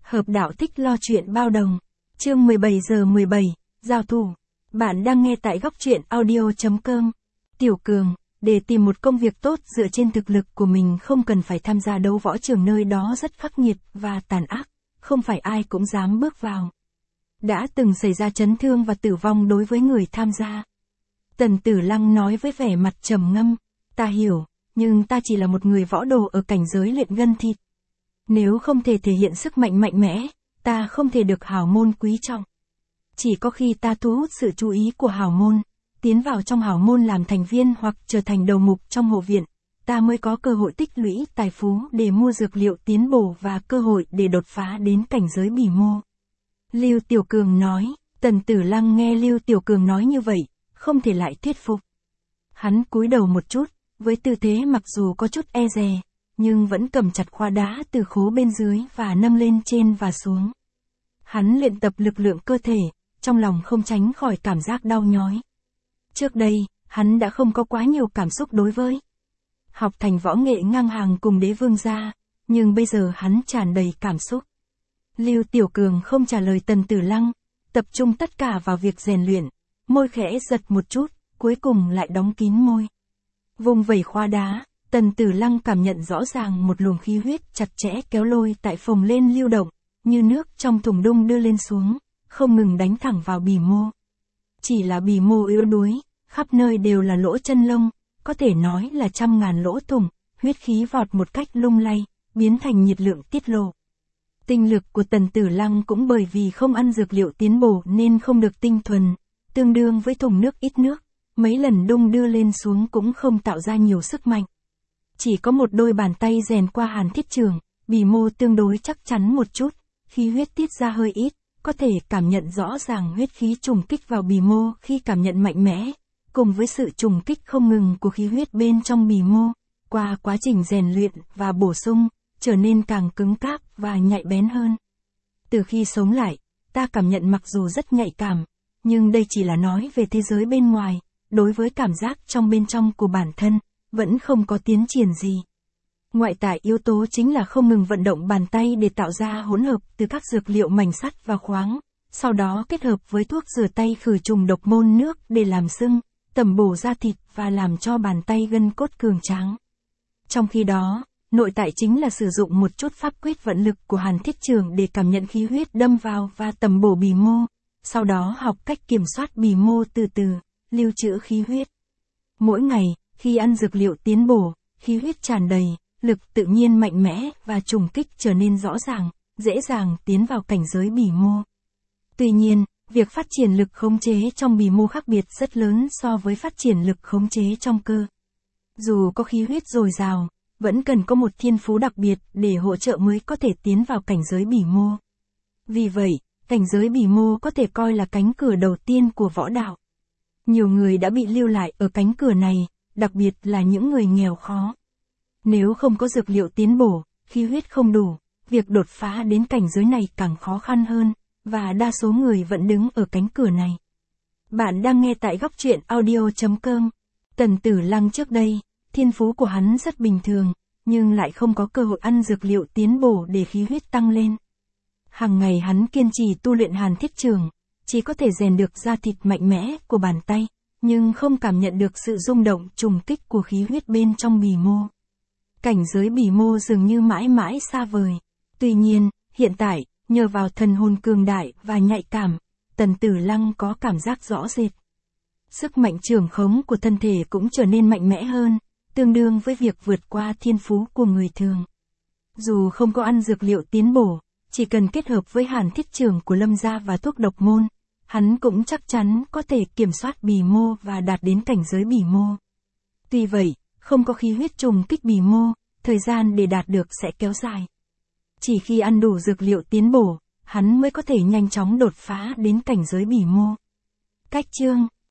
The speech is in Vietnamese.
Hợp đạo thích lo chuyện bao đồng. Chương 17 giờ 17, giao thủ. Bạn đang nghe tại góc truyện audio.com. Tiểu Cường, để tìm một công việc tốt dựa trên thực lực của mình không cần phải tham gia đấu võ trường, nơi đó rất khắc nghiệt và tàn ác, không phải ai cũng dám bước vào. Đã từng xảy ra chấn thương và tử vong đối với người tham gia. Tần Tử Lăng nói với vẻ mặt trầm ngâm, ta hiểu, nhưng ta chỉ là một người võ đồ ở cảnh giới luyện gân thịt. Nếu không thể thể hiện sức mạnh mạnh mẽ, ta không thể được hào môn quý trọng. Chỉ có khi ta thu hút sự chú ý của hào môn, tiến vào trong hào môn làm thành viên hoặc trở thành đầu mục trong hộ viện, ta mới có cơ hội tích lũy tài phú để mua dược liệu tiến bổ và cơ hội để đột phá đến cảnh giới bỉ mô. Lưu Tiểu Cường nói. Tần Tử Lăng nghe Lưu Tiểu Cường nói như vậy, không thể lại thuyết phục. Hắn cúi đầu một chút, với tư thế mặc dù có chút e dè, nhưng vẫn cầm chặt khoa đá từ khố bên dưới và nâng lên trên và xuống. Hắn luyện tập lực lượng cơ thể, trong lòng không tránh khỏi cảm giác đau nhói. Trước đây, hắn đã không có quá nhiều cảm xúc đối với học thành võ nghệ ngang hàng cùng đế vương gia, nhưng bây giờ hắn tràn đầy cảm xúc. Lưu Tiểu Cường không trả lời Tần Tử Lăng, tập trung tất cả vào việc rèn luyện, môi khẽ giật một chút, cuối cùng lại đóng kín môi. Vùng vẩy khoa đá, Tần Tử Lăng cảm nhận rõ ràng một luồng khí huyết chặt chẽ kéo lôi tại phồng lên lưu động, như nước trong thùng đung đưa lên xuống, không ngừng đánh thẳng vào bì mô. Chỉ là bì mô yếu đuối, khắp nơi đều là lỗ chân lông, có thể nói là trăm ngàn lỗ thủng, huyết khí vọt một cách lung lay, biến thành nhiệt lượng tiết lộ. Tinh lực của Tần Tử Lăng cũng bởi vì không ăn dược liệu tiến bổ nên không được tinh thuần, tương đương với thùng nước ít nước, mấy lần đung đưa lên xuống cũng không tạo ra nhiều sức mạnh. Chỉ có một đôi bàn tay rèn qua hàn thiết trường, bì mô tương đối chắc chắn một chút, khí huyết tiết ra hơi ít, có thể cảm nhận rõ ràng huyết khí trùng kích vào bì mô khi cảm nhận mạnh mẽ, cùng với sự trùng kích không ngừng của khí huyết bên trong bì mô, qua quá trình rèn luyện và bổ sung, trở nên càng cứng cáp và nhạy bén hơn. Từ khi sống lại, ta cảm nhận mặc dù rất nhạy cảm, nhưng đây chỉ là nói về thế giới bên ngoài, đối với cảm giác trong bên trong của bản thân, vẫn không có tiến triển gì. Ngoại tại yếu tố chính là không ngừng vận động bàn tay để tạo ra hỗn hợp từ các dược liệu mảnh sắt và khoáng, sau đó kết hợp với thuốc rửa tay khử trùng độc môn nước để làm sưng, tẩm bổ da thịt và làm cho bàn tay gân cốt cường tráng. Trong khi đó, nội tại chính là sử dụng một chút pháp quyết vận lực của hàn thiết trường để cảm nhận khí huyết đâm vào và tẩm bổ bì mô, sau đó học cách kiểm soát bì mô từ từ, lưu trữ khí huyết. Mỗi ngày, khi ăn dược liệu tiến bổ, khí huyết tràn đầy, lực tự nhiên mạnh mẽ và trùng kích trở nên rõ ràng, dễ dàng tiến vào cảnh giới bì mô. Tuy nhiên, việc phát triển lực khống chế trong bì mô khác biệt rất lớn so với phát triển lực khống chế trong cơ. Dù có khí huyết dồi dào, vẫn cần có một thiên phú đặc biệt để hỗ trợ mới có thể tiến vào cảnh giới bỉ mô. Vì vậy, cảnh giới bỉ mô có thể coi là cánh cửa đầu tiên của võ đạo. Nhiều người đã bị lưu lại ở cánh cửa này, đặc biệt là những người nghèo khó. Nếu không có dược liệu tiến bổ, khí huyết không đủ, việc đột phá đến cảnh giới này càng khó khăn hơn, và đa số người vẫn đứng ở cánh cửa này. Bạn đang nghe tại góc truyện audio.com. Tần Tử Lăng trước đây, thiên phú của hắn rất bình thường, nhưng lại không có cơ hội ăn dược liệu tiến bổ để khí huyết tăng lên. Hàng ngày hắn kiên trì tu luyện hàn thiết trường, chỉ có thể rèn được da thịt mạnh mẽ của bàn tay, nhưng không cảm nhận được sự rung động trùng kích của khí huyết bên trong bì mô. Cảnh giới bì mô dường như mãi mãi xa vời. Tuy nhiên, hiện tại, nhờ vào thần hồn cường đại và nhạy cảm, Tần Tử Lăng có cảm giác rõ rệt. Sức mạnh trưởng khống của thân thể cũng trở nên mạnh mẽ hơn, tương đương với việc vượt qua thiên phú của người thường. Dù không có ăn dược liệu tiến bổ, chỉ cần kết hợp với hàn thiết trường của Lâm gia và thuốc độc môn, hắn cũng chắc chắn có thể kiểm soát bì mô và đạt đến cảnh giới bì mô. Tuy vậy, không có khí huyết trùng kích bì mô, thời gian để đạt được sẽ kéo dài. Chỉ khi ăn đủ dược liệu tiến bổ, hắn mới có thể nhanh chóng đột phá đến cảnh giới bì mô. Cách chương